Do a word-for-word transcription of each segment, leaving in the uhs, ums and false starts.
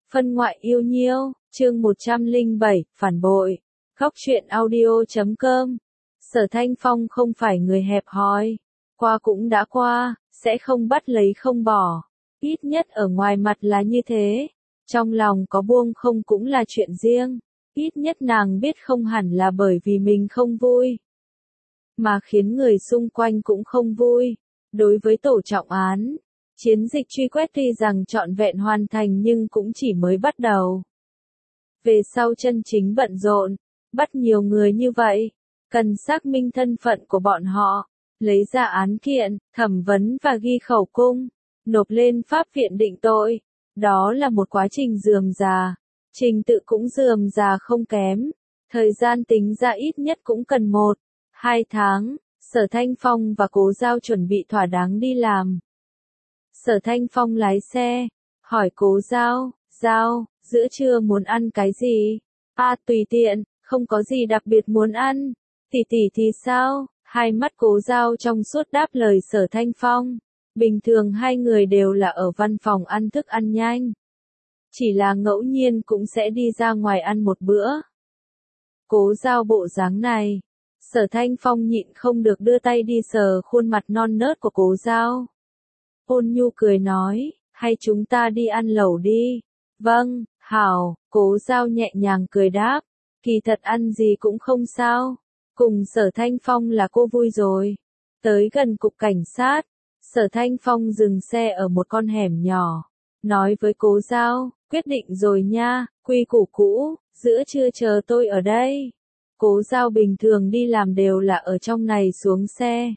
Phân ngoại yêu nhiêu, chương một trăm lẻ bảy, phản bội. Góc truyện audio chấm com. Sở Thanh Phong không phải người hẹp hòi. Qua cũng đã qua, sẽ không bắt lấy không bỏ. Ít nhất ở ngoài mặt là như thế. Trong lòng có buông không cũng là chuyện riêng. Ít nhất nàng biết không hẳn là bởi vì mình không vui. Mà khiến người xung quanh cũng không vui. Đối với tổ trọng án, chiến dịch truy quét tuy rằng trọn vẹn hoàn thành nhưng cũng chỉ mới bắt đầu. Về sau chân chính bận rộn, bắt nhiều người như vậy, cần xác minh thân phận của bọn họ, lấy ra án kiện, thẩm vấn và ghi khẩu cung, nộp lên pháp viện định tội. Đó là một quá trình rườm rà, trình tự cũng rườm rà không kém, thời gian tính ra ít nhất cũng cần một, hai tháng. Sở Thanh Phong và Cố Giao chuẩn bị thỏa đáng đi làm. Sở Thanh Phong lái xe, hỏi Cố Giao, Giao, giữa trưa muốn ăn cái gì? À tùy tiện, không có gì đặc biệt muốn ăn. Tỷ tỷ thì sao? Hai mắt Cố Giao trong suốt đáp lời Sở Thanh Phong. Bình thường hai người đều là ở văn phòng ăn thức ăn nhanh. Chỉ là ngẫu nhiên cũng sẽ đi ra ngoài ăn một bữa. Cố Giao bộ dáng này. Sở Thanh Phong nhịn không được đưa tay đi sờ khuôn mặt non nớt của Cố Giao. Ôn nhu cười nói, hay chúng ta đi ăn lẩu đi. Vâng, hảo, Cố Giao nhẹ nhàng cười đáp. Kỳ thật ăn gì cũng không sao. Cùng Sở Thanh Phong là cô vui rồi. Tới gần cục cảnh sát, Sở Thanh Phong dừng xe ở một con hẻm nhỏ. Nói với Cố Giao, quyết định rồi nha, quy củ cũ, giữa trưa chờ tôi ở đây. Cố Giao bình thường đi làm đều là ở trong này xuống xe.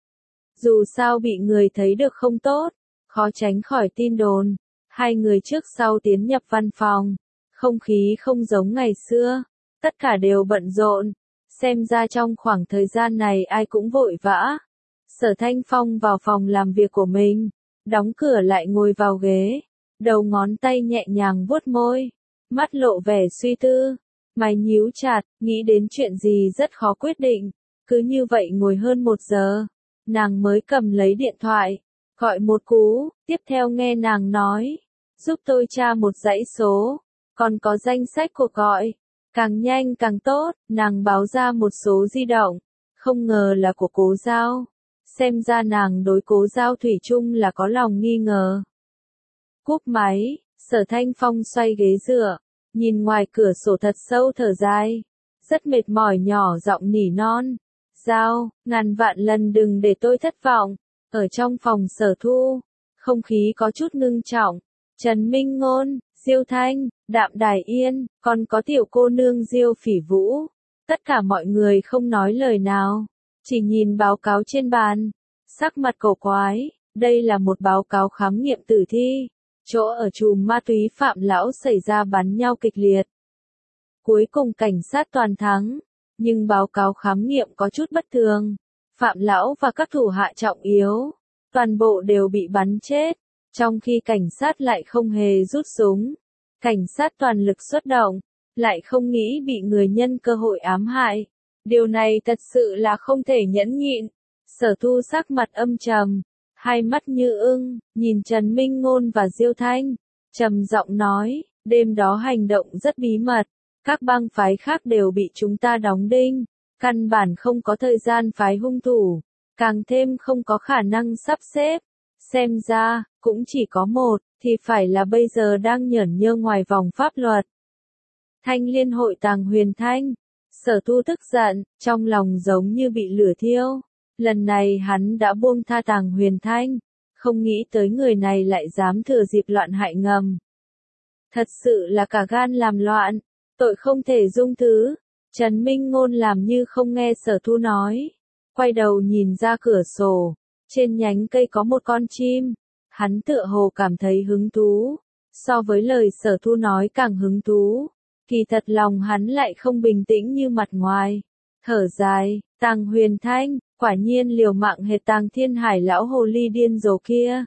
Dù sao bị người thấy được không tốt, khó tránh khỏi tin đồn. Hai người trước sau tiến nhập văn phòng, không khí không giống ngày xưa, tất cả đều bận rộn. Xem ra trong khoảng thời gian này ai cũng vội vã. Sở Thanh Phong vào phòng làm việc của mình, đóng cửa lại ngồi vào ghế, đầu ngón tay nhẹ nhàng vuốt môi, mắt lộ vẻ suy tư. Mày nhíu chặt, nghĩ đến chuyện gì rất khó quyết định. Cứ như vậy ngồi hơn một giờ, nàng mới cầm lấy điện thoại, gọi một cú, tiếp theo nghe nàng nói, giúp tôi tra một dãy số, còn có danh sách cuộc gọi, càng nhanh càng tốt. Nàng báo ra một số di động, không ngờ là của Cố Giao. Xem ra nàng đối Cố Giao thủy chung là có lòng nghi ngờ. Cúp máy, Sở Thanh Phong xoay ghế dựa. Nhìn ngoài cửa sổ thật sâu thở dài, rất mệt mỏi nhỏ giọng nỉ non. Giao, ngàn vạn lần đừng để tôi thất vọng. Ở trong phòng Sở Thu, không khí có chút ngưng trọng. Trần Minh Ngôn, Diêu Thanh, Đạm Đài Yên, còn có tiểu cô nương Diêu Phỉ Vũ. Tất cả mọi người không nói lời nào, chỉ nhìn báo cáo trên bàn, sắc mặt cổ quái. Đây là một báo cáo khám nghiệm tử thi. Chỗ ở chùm ma túy Phạm Lão xảy ra bắn nhau kịch liệt. Cuối cùng cảnh sát toàn thắng, nhưng báo cáo khám nghiệm có chút bất thường. Phạm Lão và các thủ hạ trọng yếu, toàn bộ đều bị bắn chết, trong khi cảnh sát lại không hề rút súng. Cảnh sát toàn lực xuất động, lại không nghĩ bị người nhân cơ hội ám hại. Điều này thật sự là không thể nhẫn nhịn. Sở Thu sắc mặt âm trầm, hai mắt như ưng, nhìn Trần Minh Ngôn và Diêu Thanh, trầm giọng nói, đêm đó hành động rất bí mật, các bang phái khác đều bị chúng ta đóng đinh, căn bản không có thời gian phái hung thủ, càng thêm không có khả năng sắp xếp. Xem ra, cũng chỉ có một, thì phải là bây giờ đang nhởn nhơ ngoài vòng pháp luật. Thanh Liên hội Tàng Huyền Thanh, Sở Thu tức giận, trong lòng giống như bị lửa thiêu. Lần này hắn đã buông tha Tàng Huyền Thanh, không nghĩ tới người này lại dám thừa dịp loạn hại ngầm. Thật sự là cả gan làm loạn, tội không thể dung thứ. Trần Minh Ngôn làm như không nghe Sở Thu nói, quay đầu nhìn ra cửa sổ, trên nhánh cây có một con chim, hắn tựa hồ cảm thấy hứng thú, so với lời Sở Thu nói càng hứng thú, kỳ thật lòng hắn lại không bình tĩnh như mặt ngoài. Thở dài, Tàng Huyền Thanh, quả nhiên liều mạng hệt Tàng Thiên Hải lão hồ ly điên rồ kia.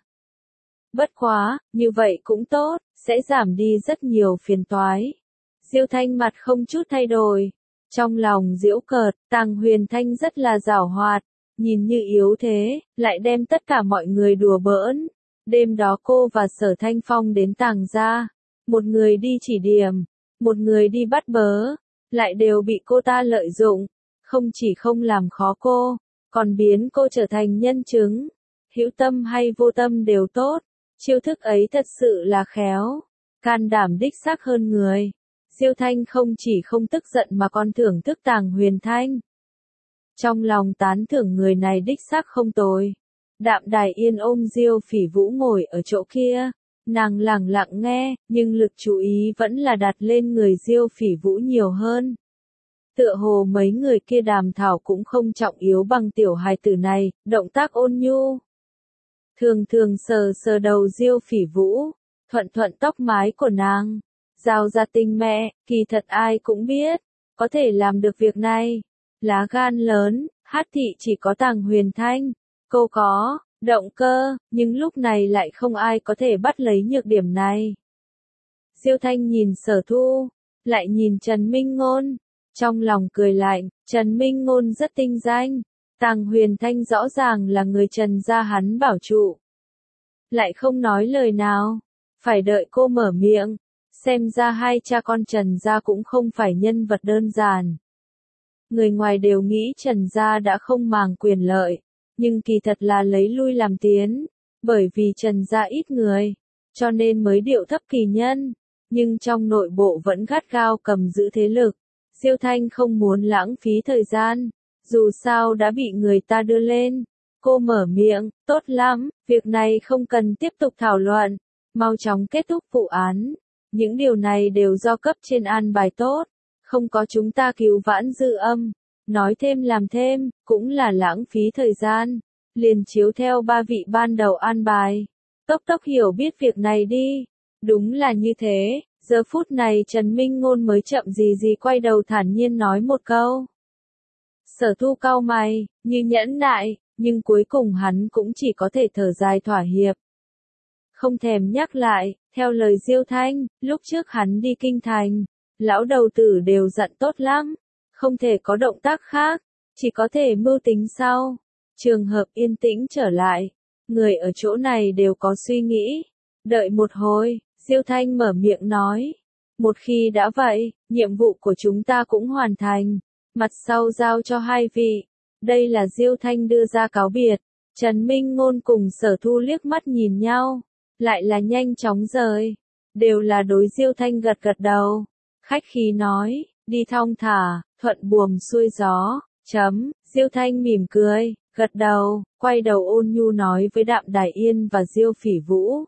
Bất quá, như vậy cũng tốt, sẽ giảm đi rất nhiều phiền toái. Diêu Thanh mặt không chút thay đổi, trong lòng giễu cợt, Tàng Huyền Thanh rất là giảo hoạt, nhìn như yếu thế, lại đem tất cả mọi người đùa bỡn. Đêm đó cô và Sở Thanh Phong đến Tàng gia, một người đi chỉ điểm, một người đi bắt bớ, lại đều bị cô ta lợi dụng, không chỉ không làm khó cô, còn biến cô trở thành nhân chứng, hữu tâm hay vô tâm đều tốt, chiêu thức ấy thật sự là khéo, can đảm đích xác hơn người. Diêu Thanh không chỉ không tức giận mà còn thưởng thức Tàng Huyền Thanh. Trong lòng tán thưởng người này đích xác không tồi. Đạm Đài Yên ôm Diêu Phỉ Vũ ngồi ở chỗ kia, nàng lẳng lặng nghe, nhưng lực chú ý vẫn là đặt lên người Diêu Phỉ Vũ nhiều hơn. Tựa hồ mấy người kia đàm thảo cũng không trọng yếu bằng tiểu hài tử này, động tác ôn nhu. Thường thường sờ sờ đầu Diêu Phỉ Vũ, thuận thuận tóc mái của nàng. Giao ra tình mẹ, kỳ thật ai cũng biết, có thể làm được việc này. Lá gan lớn, hát thị chỉ có Tàng Huyền Thanh, cô có, động cơ, nhưng lúc này lại không ai có thể bắt lấy nhược điểm này. Diêu Thanh nhìn Sở Thu, lại nhìn Trần Minh Ngôn, trong lòng cười lạnh, Trần Minh Ngôn rất tinh danh, Tàng Huyền Thanh rõ ràng là người Trần gia hắn bảo trụ. Lại không nói lời nào, phải đợi cô mở miệng. Xem ra hai cha con Trần gia cũng không phải nhân vật đơn giản. Người ngoài đều nghĩ Trần gia đã không màng quyền lợi, nhưng kỳ thật là lấy lui làm tiến, bởi vì Trần gia ít người, cho nên mới điệu thấp kỳ nhân, nhưng trong nội bộ vẫn gắt gao cầm giữ thế lực. Diêu Thanh không muốn lãng phí thời gian, dù sao đã bị người ta đưa lên. Cô mở miệng, tốt lắm, việc này không cần tiếp tục thảo luận, mau chóng kết thúc vụ án. Những điều này đều do cấp trên an bài tốt, không có chúng ta cứu vãn dư âm, nói thêm làm thêm, cũng là lãng phí thời gian, liền chiếu theo ba vị ban đầu an bài. Tốc tốc hiểu biết việc này đi, đúng là như thế, giờ phút này Trần Minh Ngôn mới chậm gì gì quay đầu thản nhiên nói một câu. Sở Thu cau mày, như nhẫn nại, nhưng cuối cùng hắn cũng chỉ có thể thở dài thỏa hiệp. Không thèm nhắc lại, theo lời Diêu Thanh, lúc trước hắn đi kinh thành, lão đầu tử đều dặn tốt lắm, không thể có động tác khác, chỉ có thể mưu tính sau. Trường hợp yên tĩnh trở lại, người ở chỗ này đều có suy nghĩ. Đợi một hồi, Diêu Thanh mở miệng nói, một khi đã vậy, nhiệm vụ của chúng ta cũng hoàn thành, mặt sau giao cho hai vị. Đây là Diêu Thanh đưa ra cáo biệt, Trần Minh Ngôn cùng Sở Thu liếc mắt nhìn nhau. Lại là nhanh chóng rời, đều là đối Diêu Thanh gật gật đầu, khách khí nói, đi thong thả, thuận buồm xuôi gió, chấm, Diêu Thanh mỉm cười, gật đầu, quay đầu ôn nhu nói với Đạm Đài Yên và Diêu Phỉ Vũ.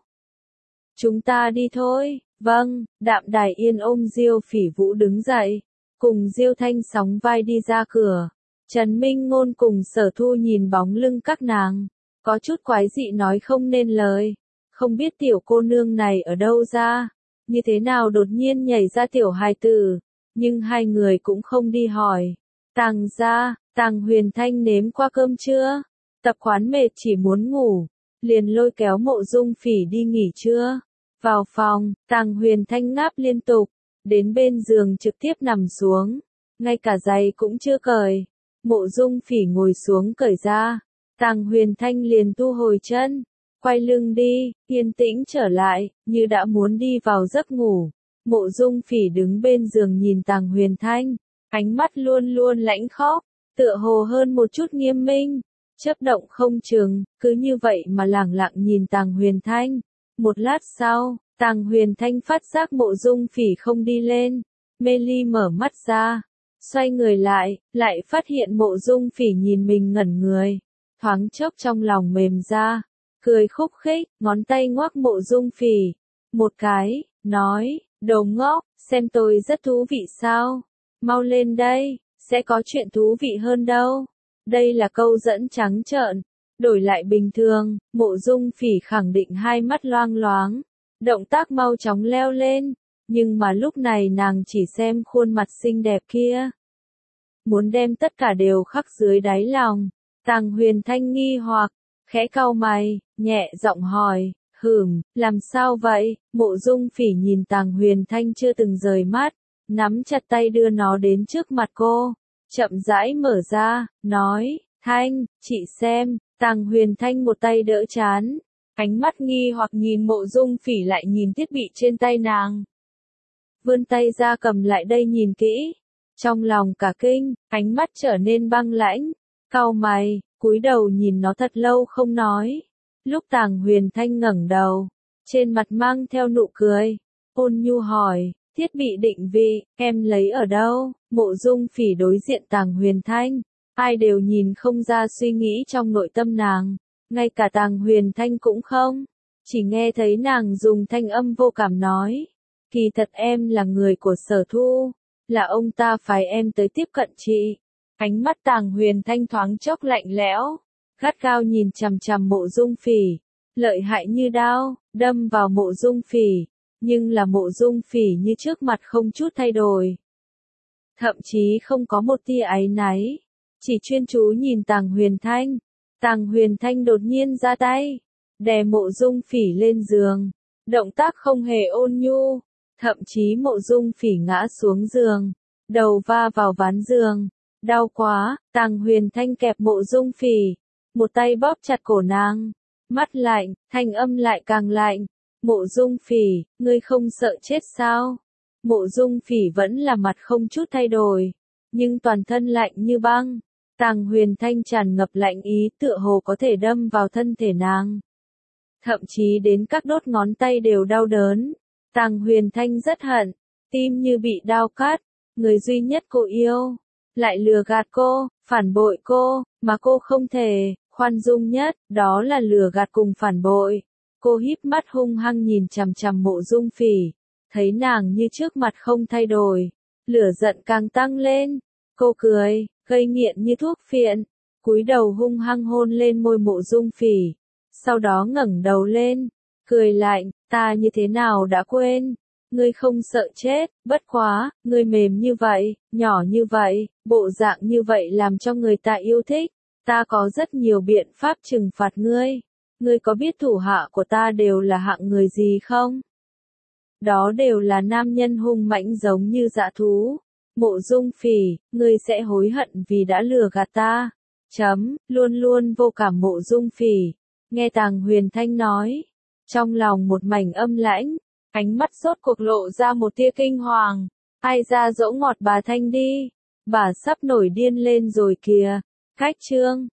Chúng ta đi thôi, vâng, Đạm Đài Yên ôm Diêu Phỉ Vũ đứng dậy, cùng Diêu Thanh sóng vai đi ra cửa, Trần Minh Ngôn cùng Sở Thu nhìn bóng lưng các nàng, có chút quái dị nói không nên lời. Không biết tiểu cô nương này ở đâu ra, như thế nào đột nhiên nhảy ra tiểu hài tử, nhưng hai người cũng không đi hỏi. Tàng gia, Tàng Huyền Thanh nếm qua cơm chưa? Tập quán mệt chỉ muốn ngủ, liền lôi kéo Mộ Dung Phỉ đi nghỉ trưa. Vào phòng, Tàng Huyền Thanh ngáp liên tục, đến bên giường trực tiếp nằm xuống, ngay cả giày cũng chưa cởi. Mộ Dung Phỉ ngồi xuống cởi ra, Tàng Huyền Thanh liền thu hồi chân. Quay lưng đi, yên tĩnh trở lại, như đã muốn đi vào giấc ngủ. Mộ Dung Phỉ đứng bên giường nhìn Tàng Huyền Thanh, ánh mắt luôn luôn lãnh khốc, tựa hồ hơn một chút nghiêm minh, chớp động không chừng, cứ như vậy mà lẳng lặng nhìn Tàng Huyền Thanh. Một lát sau, Tàng Huyền Thanh phát giác Mộ Dung Phỉ không đi lên, mê ly mở mắt ra, xoay người lại, lại phát hiện Mộ Dung Phỉ nhìn mình ngẩn người, thoáng chốc trong lòng mềm ra. Cười khúc khích, ngón tay ngoắc Mộ Dung Phỉ một cái, nói, đồ ngốc, xem tôi rất thú vị sao? Mau lên đây, sẽ có chuyện thú vị hơn đâu. Đây là câu dẫn trắng trợn, đổi lại bình thường, Mộ Dung Phỉ khẳng định hai mắt loang loáng, động tác mau chóng leo lên, nhưng mà lúc này nàng chỉ xem khuôn mặt xinh đẹp kia, muốn đem tất cả đều khắc dưới đáy lòng. Tàng Huyền Thanh nghi hoặc, khẽ cau mày, nhẹ giọng hỏi, hửm, làm sao vậy? Mộ Dung Phỉ nhìn Tàng Huyền Thanh chưa từng rời mắt, nắm chặt tay đưa nó đến trước mặt cô, chậm rãi mở ra, nói, Thanh, chị xem. Tàng Huyền Thanh một tay đỡ chán, ánh mắt nghi hoặc nhìn Mộ Dung Phỉ lại nhìn thiết bị trên tay nàng, vươn tay ra cầm lại đây nhìn kỹ. Trong lòng cả kinh, ánh mắt trở nên băng lãnh, cau mày, cúi đầu nhìn nó thật lâu không nói. Lúc Tàng Huyền Thanh ngẩng đầu, trên mặt mang theo nụ cười, ôn nhu hỏi, thiết bị định vị, em lấy ở đâu? Mộ Dung Phỉ đối diện Tàng Huyền Thanh, ai đều nhìn không ra suy nghĩ trong nội tâm nàng, ngay cả Tàng Huyền Thanh cũng không, chỉ nghe thấy nàng dùng thanh âm vô cảm nói, kỳ thật em là người của Sở Thu, là ông ta phái em tới tiếp cận chị. Ánh mắt Tàng Huyền Thanh thoáng chốc lạnh lẽo, gắt gao nhìn chằm chằm Mộ Dung Phỉ, lợi hại như đao, đâm vào Mộ Dung Phỉ, nhưng là Mộ Dung Phỉ như trước mặt không chút thay đổi. Thậm chí không có một tia áy náy, chỉ chuyên chú nhìn Tàng Huyền Thanh. Tàng Huyền Thanh đột nhiên ra tay, đè Mộ Dung Phỉ lên giường, động tác không hề ôn nhu, thậm chí Mộ Dung Phỉ ngã xuống giường, đầu va vào ván giường, đau quá, Tàng Huyền Thanh kẹp Mộ Dung Phỉ, một tay bóp chặt cổ nàng, mắt lạnh, thanh âm lại càng lạnh, Mộ Dung Phỉ, ngươi không sợ chết sao? Mộ Dung Phỉ vẫn là mặt không chút thay đổi, nhưng toàn thân lạnh như băng. Tàng Huyền Thanh tràn ngập lạnh ý tựa hồ có thể đâm vào thân thể nàng. Thậm chí đến các đốt ngón tay đều đau đớn. Tàng Huyền Thanh rất hận, tim như bị đao cắt, người duy nhất cô yêu, lại lừa gạt cô, phản bội cô, mà cô không thể, khoan dung nhất, đó là lừa gạt cùng phản bội. Cô híp mắt hung hăng nhìn chằm chằm Mộ Dung Phỉ, thấy nàng như trước mặt không thay đổi, lửa giận càng tăng lên. Cô cười, gây nghiện như thuốc phiện, cúi đầu hung hăng hôn lên môi Mộ Dung Phỉ, sau đó ngẩng đầu lên, cười lạnh, ta như thế nào đã quên, ngươi không sợ chết, bất quá, ngươi mềm như vậy, nhỏ như vậy, bộ dạng như vậy làm cho người ta yêu thích, ta có rất nhiều biện pháp trừng phạt ngươi, ngươi có biết thủ hạ của ta đều là hạng người gì không? Đó đều là nam nhân hung mãnh giống như dã thú. Mộ Dung Phỉ, ngươi sẽ hối hận vì đã lừa gạt ta. Chấm, luôn luôn vô cảm Mộ Dung Phỉ. Nghe Tàng Huyền Thanh nói, trong lòng một mảnh âm lãnh, ánh mắt rốt cuộc lộ ra một tia kinh hoàng. Ai ra dỗ ngọt bà Thanh đi, bà sắp nổi điên lên rồi kìa. Cách chương